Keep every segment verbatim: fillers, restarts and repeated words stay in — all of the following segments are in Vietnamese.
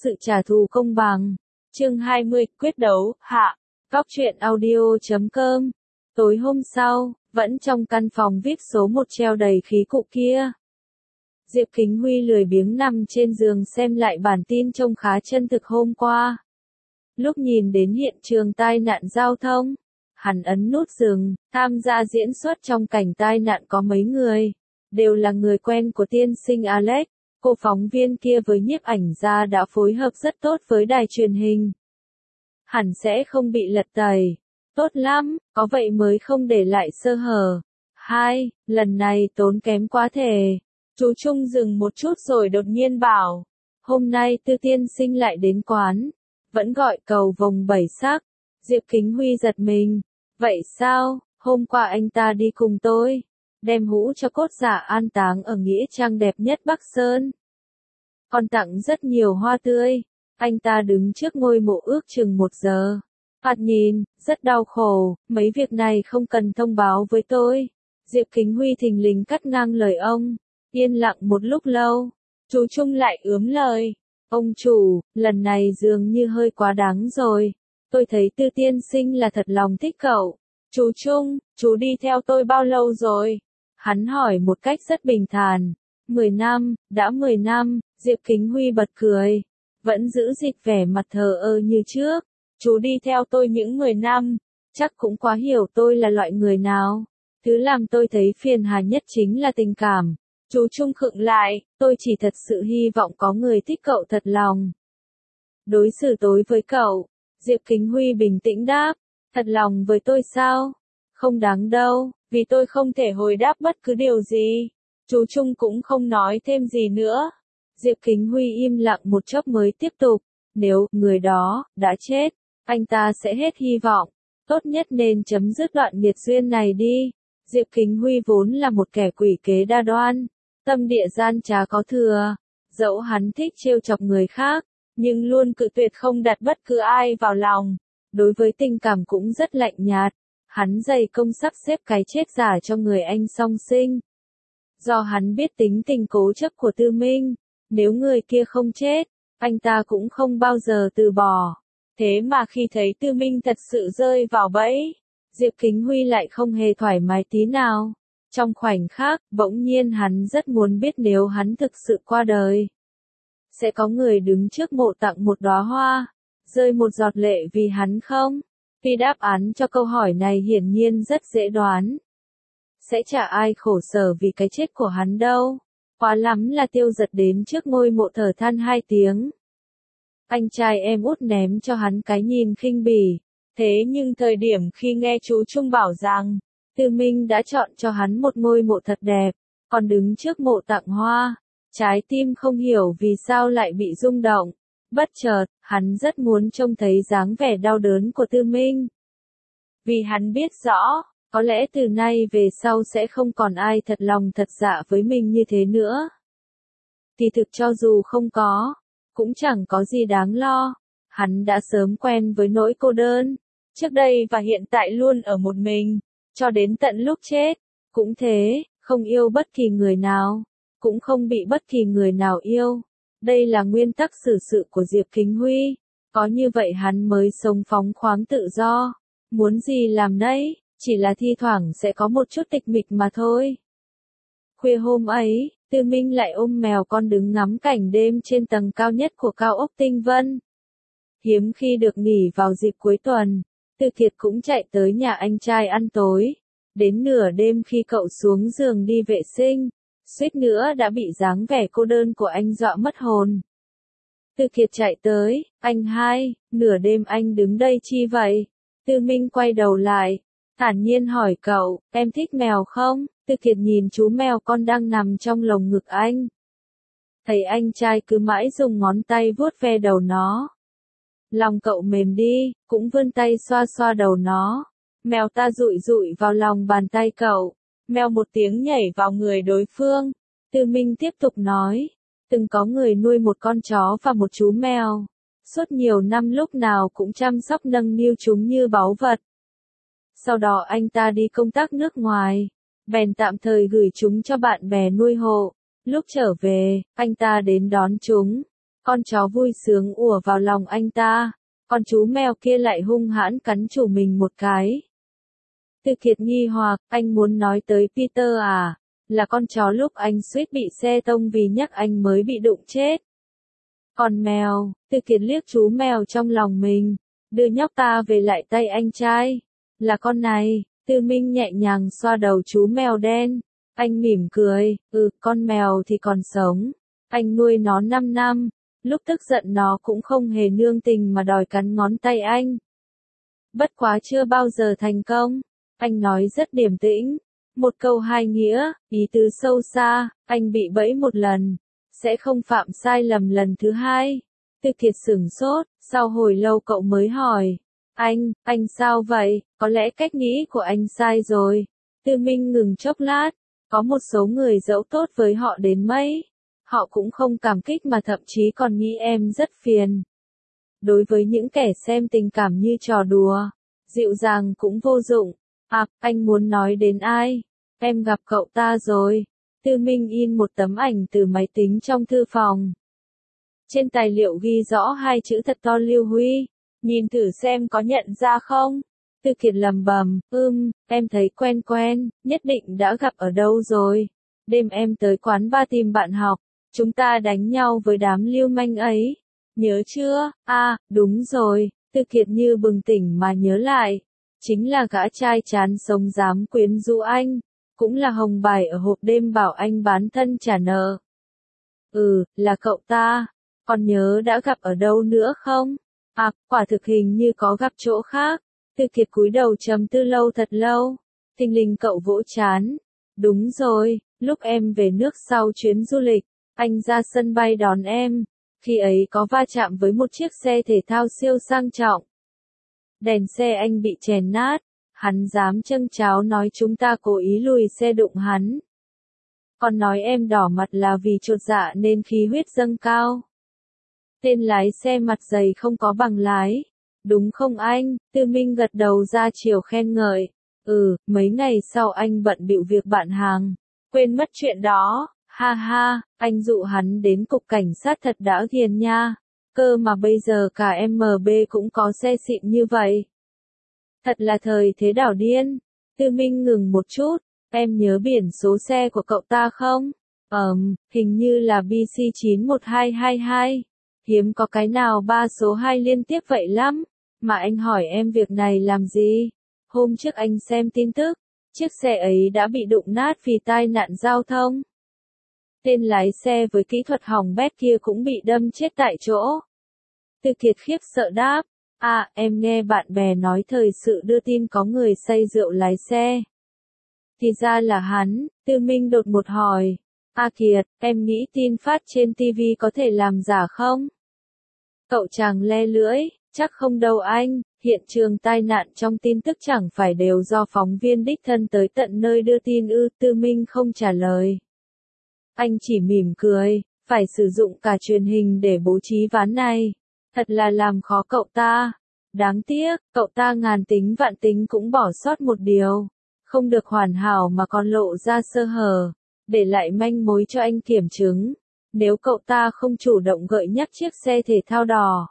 sự trả thù công bằng. Chương hai mươi, quyết đấu, hạ. Góc truyện audio chấm com. Tối hôm sau, vẫn trong căn phòng vê i pê số một treo đầy khí cụ kia. Diệp Kính Huy lười biếng nằm trên giường xem lại bản tin trông khá chân thực hôm qua. Lúc nhìn đến hiện trường tai nạn giao thông, hắn ấn nút dừng. Tham gia diễn xuất trong cảnh tai nạn có mấy người, đều là người quen của tiên sinh Alex. Cô phóng viên kia với nhiếp ảnh gia đã phối hợp rất tốt với đài truyền hình. Hẳn sẽ không bị lật tẩy. Tốt lắm, có vậy mới không để lại sơ hở. Hai, lần này tốn kém quá thể. Chú Trung dừng một chút rồi đột nhiên bảo. Hôm nay Tư tiên sinh lại đến quán. Vẫn gọi cầu vồng bảy sắc. Diệp Kính Huy giật mình. Vậy sao, hôm qua anh ta đi cùng tôi. Đem hũ cho cốt giả an táng ở nghĩa trang đẹp nhất Bắc Sơn. Còn tặng rất nhiều hoa tươi. Anh ta đứng trước ngôi mộ ước chừng một giờ. Thoạt nhìn, rất đau khổ, mấy việc này không cần thông báo với tôi. Diệp Kính Huy thình lình cắt ngang lời ông. Yên lặng một lúc lâu, chú Trung lại ướm lời. Ông chủ, lần này dường như hơi quá đáng rồi. Tôi thấy Tư tiên sinh là thật lòng thích cậu. Chú Trung, chú đi theo tôi bao lâu rồi? Hắn hỏi một cách rất bình thản. Mười năm, đã mười năm, Diệp Kính Huy bật cười. Vẫn giữ dịch vẻ mặt thờ ơ như trước. Chú đi theo tôi những mười năm, chắc cũng quá hiểu tôi là loại người nào. Thứ làm tôi thấy phiền hà nhất chính là tình cảm. Chú Trung khựng lại, tôi chỉ thật sự hy vọng có người thích cậu thật lòng. Đối xử tối với cậu, Diệp Kính Huy bình tĩnh đáp, thật lòng với tôi sao? Không đáng đâu, vì tôi không thể hồi đáp bất cứ điều gì. Chú Trung cũng không nói thêm gì nữa. Diệp Kính Huy im lặng một chốc mới tiếp tục, nếu người đó đã chết, anh ta sẽ hết hy vọng. Tốt nhất nên chấm dứt đoạn nghiệt duyên này đi. Diệp Kính Huy vốn là một kẻ quỷ kế đa đoan, tâm địa gian trá có thừa. Dẫu hắn thích trêu chọc người khác, nhưng luôn cự tuyệt không đặt bất cứ ai vào lòng. Đối với tình cảm cũng rất lạnh nhạt. Hắn dày công sắp xếp cái chết giả cho người anh song sinh. Do hắn biết tính tình cố chấp của Tư Minh, nếu người kia không chết, anh ta cũng không bao giờ từ bỏ. Thế mà khi thấy Tư Minh thật sự rơi vào bẫy, Diệp Kính Huy lại không hề thoải mái tí nào. Trong khoảnh khắc, bỗng nhiên hắn rất muốn biết nếu hắn thực sự qua đời, sẽ có người đứng trước mộ tặng một đóa hoa, rơi một giọt lệ vì hắn không? Vì đáp án cho câu hỏi này hiển nhiên rất dễ đoán. Sẽ chả ai khổ sở vì cái chết của hắn đâu. Quá lắm là Tiêu Giật đến trước ngôi mộ thở than hai tiếng. Anh trai em út ném cho hắn cái nhìn khinh bỉ. Thế nhưng thời điểm khi nghe chú Trung bảo rằng, Tư Minh đã chọn cho hắn một ngôi mộ thật đẹp, còn đứng trước mộ tặng hoa, trái tim không hiểu vì sao lại bị rung động. Bất chợt, hắn rất muốn trông thấy dáng vẻ đau đớn của Tư Minh. Vì hắn biết rõ, có lẽ từ nay về sau sẽ không còn ai thật lòng thật dạ với mình như thế nữa. Thì thực cho dù không có, cũng chẳng có gì đáng lo. Hắn đã sớm quen với nỗi cô đơn, trước đây và hiện tại luôn ở một mình, cho đến tận lúc chết. Cũng thế, không yêu bất kỳ người nào, cũng không bị bất kỳ người nào yêu. Đây là nguyên tắc xử sự của Diệp Kính Huy. Có như vậy hắn mới sống phóng khoáng tự do. Muốn gì làm nấy, chỉ là thi thoảng sẽ có một chút tịch mịch mà thôi. Khuya hôm ấy, Tư Minh lại ôm mèo con đứng ngắm cảnh đêm trên tầng cao nhất của cao ốc Tinh Vân. Hiếm khi được nghỉ vào dịp cuối tuần, Tư Kiệt cũng chạy tới nhà anh trai ăn tối. Đến nửa đêm khi cậu xuống giường đi vệ sinh, suýt nữa đã bị dáng vẻ cô đơn của anh dọa mất hồn. Tư Kiệt chạy tới, anh hai, nửa đêm anh đứng đây chi vậy? Tư Minh quay đầu lại, thản nhiên hỏi cậu, em thích mèo không? Tư Kiệt nhìn chú mèo con đang nằm trong lồng ngực anh. Thấy anh trai cứ mãi dùng ngón tay vuốt ve đầu nó. Lòng cậu mềm đi, cũng vươn tay xoa xoa đầu nó. Mèo ta dụi dụi vào lòng bàn tay cậu. Mèo một tiếng nhảy vào người đối phương. Tư Minh tiếp tục nói, từng có người nuôi một con chó và một chú mèo. Suốt nhiều năm lúc nào cũng chăm sóc nâng niu chúng như báu vật. Sau đó anh ta đi công tác nước ngoài, bèn tạm thời gửi chúng cho bạn bè nuôi hộ. Lúc trở về, anh ta đến đón chúng. Con chó vui sướng ùa vào lòng anh ta, con chú mèo kia lại hung hãn cắn chủ mình một cái. Từ Kiệt nghi hoặc, anh muốn nói tới Peter à? Là con chó lúc anh suýt bị xe tông vì nhắc anh mới bị đụng chết. Còn mèo, Từ Kiệt liếc chú mèo trong lòng mình, đưa nhóc ta về lại tay anh trai. Là con này, Tư Minh nhẹ nhàng xoa đầu chú mèo đen. Anh mỉm cười, ừ, con mèo thì còn sống. Anh nuôi nó năm năm, lúc tức giận nó cũng không hề nương tình mà đòi cắn ngón tay anh. Bất quá chưa bao giờ thành công. Anh nói rất điềm tĩnh. Một câu hai nghĩa, ý tứ sâu xa, anh bị bẫy một lần, sẽ không phạm sai lầm lần thứ hai. Từ Kiệt sửng sốt, sau hồi lâu cậu mới hỏi. Anh, anh sao vậy, có lẽ cách nghĩ của anh sai rồi. Tư Minh ngừng chốc lát, có một số người dẫu tốt với họ đến mấy, họ cũng không cảm kích mà thậm chí còn nghĩ em rất phiền. Đối với những kẻ xem tình cảm như trò đùa, dịu dàng cũng vô dụng. À, anh muốn nói đến ai? Em gặp cậu ta rồi. Tư Minh in một tấm ảnh từ máy tính trong thư phòng. Trên tài liệu ghi rõ hai chữ thật to Lưu Huy. Nhìn thử xem có nhận ra không? Từ Kiệt lầm bầm, ưm, em thấy quen quen, nhất định đã gặp ở đâu rồi. Đêm em tới quán bar tìm bạn học, chúng ta đánh nhau với đám lưu manh ấy. Nhớ chưa? À, đúng rồi. Từ Kiệt như bừng tỉnh mà nhớ lại. Chính là gã trai chán sống dám quyến rũ anh. Cũng là hồng bài ở hộp đêm bảo anh bán thân trả nợ. Ừ, là cậu ta. Còn nhớ đã gặp ở đâu nữa không? À, quả thực hình như có gặp chỗ khác. Từ Kiệt cúi đầu trầm tư lâu thật lâu. Thình lình cậu vỗ chán. Đúng rồi, lúc em về nước sau chuyến du lịch, anh ra sân bay đón em. Khi ấy có va chạm với một chiếc xe thể thao siêu sang trọng. Đèn xe anh bị chèn nát. Hắn dám châng cháo nói chúng ta cố ý lùi xe đụng hắn. Còn nói em đỏ mặt là vì chột dạ nên khí huyết dâng cao. Tên lái xe mặt dày không có bằng lái. Đúng không anh? Tư Minh gật đầu ra chiều khen ngợi. Ừ, mấy ngày sau anh bận bịu việc bạn hàng. Quên mất chuyện đó. Ha ha, anh dụ hắn đến cục cảnh sát thật đã ghiền nha. Cơ mà bây giờ cả em bê cũng có xe xịn như vậy. Thật là thời thế đảo điên. Tư Minh ngừng một chút. Em nhớ biển số xe của cậu ta không? Ờm, hình như là B C chín một hai hai hai. Hiếm có cái nào ba số hai liên tiếp vậy lắm. Mà anh hỏi em việc này làm gì? Hôm trước anh xem tin tức, chiếc xe ấy đã bị đụng nát vì tai nạn giao thông. Tên lái xe với kỹ thuật hỏng bét kia cũng bị đâm chết tại chỗ. Từ Kiệt khiếp sợ đáp. À, em nghe bạn bè nói thời sự đưa tin có người say rượu lái xe. Thì ra là hắn. Tư Minh đột một hỏi. A Kiệt, em nghĩ tin phát trên ti vi có thể làm giả không? Cậu chàng le lưỡi, chắc không đâu anh, hiện trường tai nạn trong tin tức chẳng phải đều do phóng viên đích thân tới tận nơi đưa tin ư? Tư Minh không trả lời. Anh chỉ mỉm cười, phải sử dụng cả truyền hình để bố trí ván này. Thật là làm khó cậu ta. Đáng tiếc, cậu ta ngàn tính vạn tính cũng bỏ sót một điều. Không được hoàn hảo mà còn lộ ra sơ hở. Để lại manh mối cho anh kiểm chứng. Nếu cậu ta không chủ động gợi nhắc chiếc xe thể thao đỏ.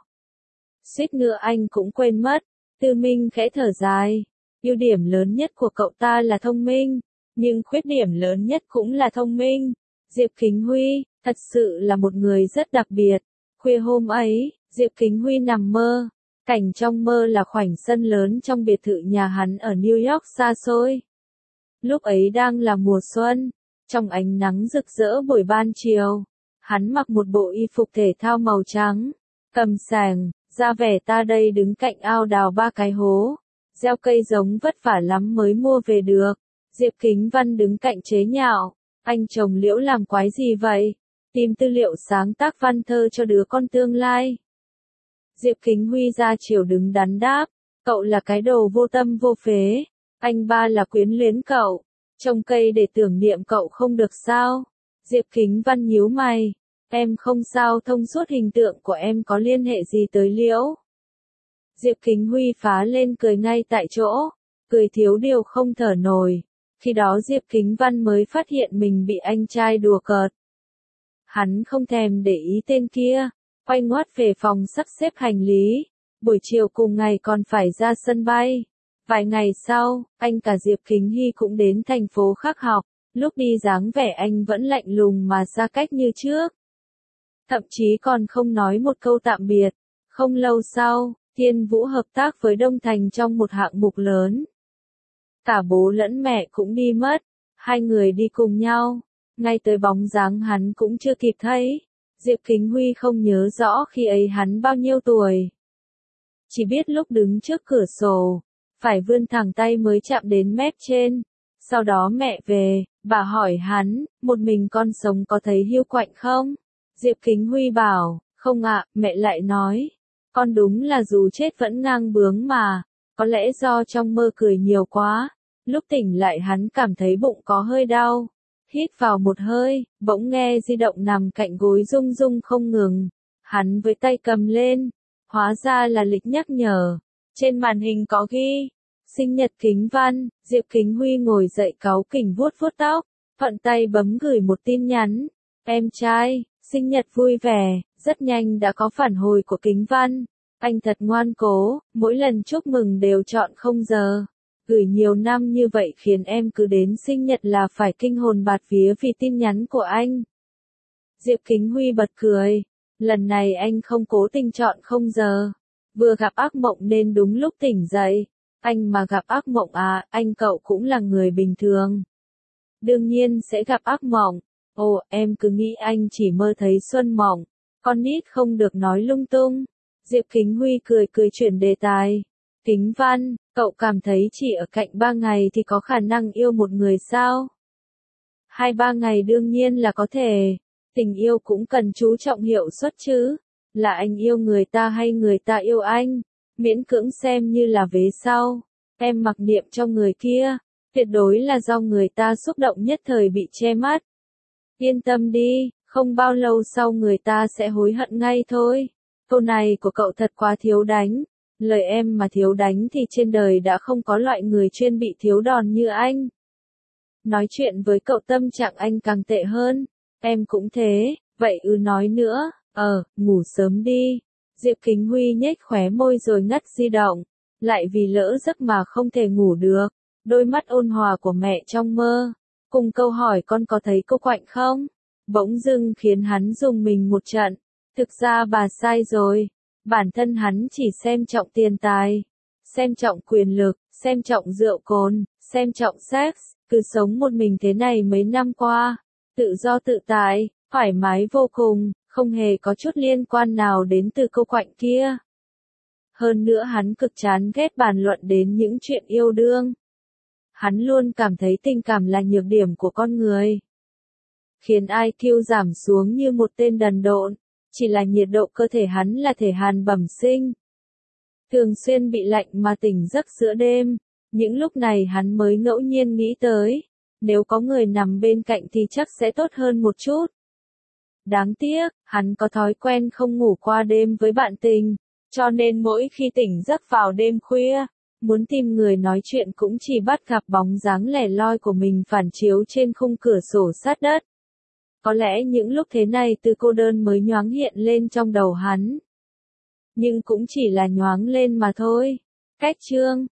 Suýt nữa anh cũng quên mất. Tư Minh khẽ thở dài. Ưu điểm lớn nhất của cậu ta là thông minh. Nhưng khuyết điểm lớn nhất cũng là thông minh. Diệp Kính Huy, thật sự là một người rất đặc biệt. Khuya hôm ấy, Diệp Kính Huy nằm mơ. Cảnh trong mơ là khoảnh sân lớn trong biệt thự nhà hắn ở New York xa xôi. Lúc ấy đang là mùa xuân. Trong ánh nắng rực rỡ buổi ban chiều, hắn mặc một bộ y phục thể thao màu trắng, cầm sàng, ra vẻ ta đây đứng cạnh ao đào ba cái hố, gieo cây giống vất vả lắm mới mua về được. Diệp Kính Văn đứng cạnh chế nhạo, anh chồng Liễu làm quái gì vậy? Tìm tư liệu sáng tác văn thơ cho đứa con tương lai. Diệp Kính Huy ra chiều đứng đắn đáp, cậu là cái đồ vô tâm vô phế, anh ba là quyến luyến cậu. Trồng cây để tưởng niệm cậu không được sao? Diệp Kính Văn nhíu mày. Em không sao, thông suốt hình tượng của em có liên hệ gì tới Liễu? Diệp Kính Huy phá lên cười ngay tại chỗ. Cười thiếu điều không thở nổi. Khi đó Diệp Kính Văn mới phát hiện mình bị anh trai đùa cợt. Hắn không thèm để ý tên kia. quay ngoắt về phòng sắp xếp hành lý. Buổi chiều cùng ngày còn phải ra sân bay. Vài ngày sau, anh cả Diệp Kính Hy cũng đến thành phố khác học. Lúc đi dáng vẻ anh vẫn lạnh lùng mà xa cách như trước. Thậm chí còn không nói một câu tạm biệt. Không lâu sau, Thiên Vũ hợp tác với Đông Thành trong một hạng mục lớn. Cả bố lẫn mẹ cũng đi mất. Hai người đi cùng nhau. Ngay tới bóng dáng hắn cũng chưa kịp thấy. Diệp Kính Huy không nhớ rõ khi ấy hắn bao nhiêu tuổi. Chỉ biết lúc đứng trước cửa sổ, phải vươn thẳng tay mới chạm đến mép trên. Sau đó mẹ về, bà hỏi hắn, một mình con sống có thấy hiu quạnh không? Diệp Kính Huy bảo, không ạ, mẹ lại nói, con đúng là dù chết vẫn ngang bướng mà, có lẽ do trong mơ cười nhiều quá. Lúc tỉnh lại hắn cảm thấy bụng có hơi đau. Hít vào một hơi, bỗng nghe di động nằm cạnh gối rung rung không ngừng. Hắn với tay cầm lên, hóa ra là lịch nhắc nhở. Trên màn hình có ghi, sinh nhật Kính Văn. Diệp Kính Huy ngồi dậy cáu kỉnh vuốt vuốt tóc, thuận tay bấm gửi một tin nhắn. Em trai, sinh nhật vui vẻ. Rất nhanh đã có phản hồi của Kính Văn. Anh thật ngoan cố, mỗi lần chúc mừng đều chọn không giờ. Gửi nhiều năm như vậy khiến em cứ đến sinh nhật là phải kinh hồn bạt vía vì tin nhắn của anh. Diệp Kính Huy bật cười. Lần này anh không cố tình chọn không giờ. Vừa gặp ác mộng nên đúng lúc tỉnh dậy. Anh mà gặp ác mộng à, anh cậu cũng là người bình thường. Đương nhiên sẽ gặp ác mộng. Ồ, em cứ nghĩ anh chỉ mơ thấy xuân mộng. Con nít không được nói lung tung. Diệp Kính Huy cười cười chuyển đề tài. Kính Văn, cậu cảm thấy chỉ ở cạnh ba ngày thì có khả năng yêu một người sao? Hai ba ngày đương nhiên là có thể. Tình yêu cũng cần chú trọng hiệu suất chứ. Là anh yêu người ta hay người ta yêu anh? Miễn cưỡng xem như là vế sau. Em mặc niệm cho người kia. Tuyệt đối là do người ta xúc động nhất thời bị che mắt. Yên tâm đi, không bao lâu sau người ta sẽ hối hận ngay thôi. Câu này của cậu thật quá thiếu đánh. Lời em mà thiếu đánh thì trên đời đã không có loại người chuyên bị thiếu đòn như anh. Nói chuyện với cậu tâm trạng anh càng tệ hơn. Em cũng thế, vậy ư nói nữa, ờ, ngủ sớm đi. Diệp Kính Huy nhếch khóe môi rồi ngắt di động. Lại vì lỡ giấc mà không thể ngủ được. Đôi mắt ôn hòa của mẹ trong mơ. Cùng câu hỏi con có thấy cô quạnh không? Bỗng dưng khiến hắn dùng mình một trận. Thực ra bà sai rồi. Bản thân hắn chỉ xem trọng tiền tài, xem trọng quyền lực, xem trọng rượu cồn, xem trọng sex, cứ sống một mình thế này mấy năm qua, tự do tự tại, thoải mái vô cùng, không hề có chút liên quan nào đến từ cô quạnh kia. Hơn nữa hắn cực chán ghét bàn luận đến những chuyện yêu đương. Hắn luôn cảm thấy tình cảm là nhược điểm của con người. Khiến i kiu giảm xuống như một tên đần độn. Chỉ là nhiệt độ cơ thể hắn là thể hàn bẩm sinh. Thường xuyên bị lạnh mà tỉnh giấc giữa đêm. Những lúc này hắn mới ngẫu nhiên nghĩ tới. Nếu có người nằm bên cạnh thì chắc sẽ tốt hơn một chút. Đáng tiếc, hắn có thói quen không ngủ qua đêm với bạn tình. Cho nên mỗi khi tỉnh giấc vào đêm khuya, muốn tìm người nói chuyện cũng chỉ bắt gặp bóng dáng lẻ loi của mình phản chiếu trên khung cửa sổ sát đất. Có lẽ những lúc thế này từ cô đơn mới nhoáng hiện lên trong đầu hắn. Nhưng cũng chỉ là nhoáng lên mà thôi. Cách chương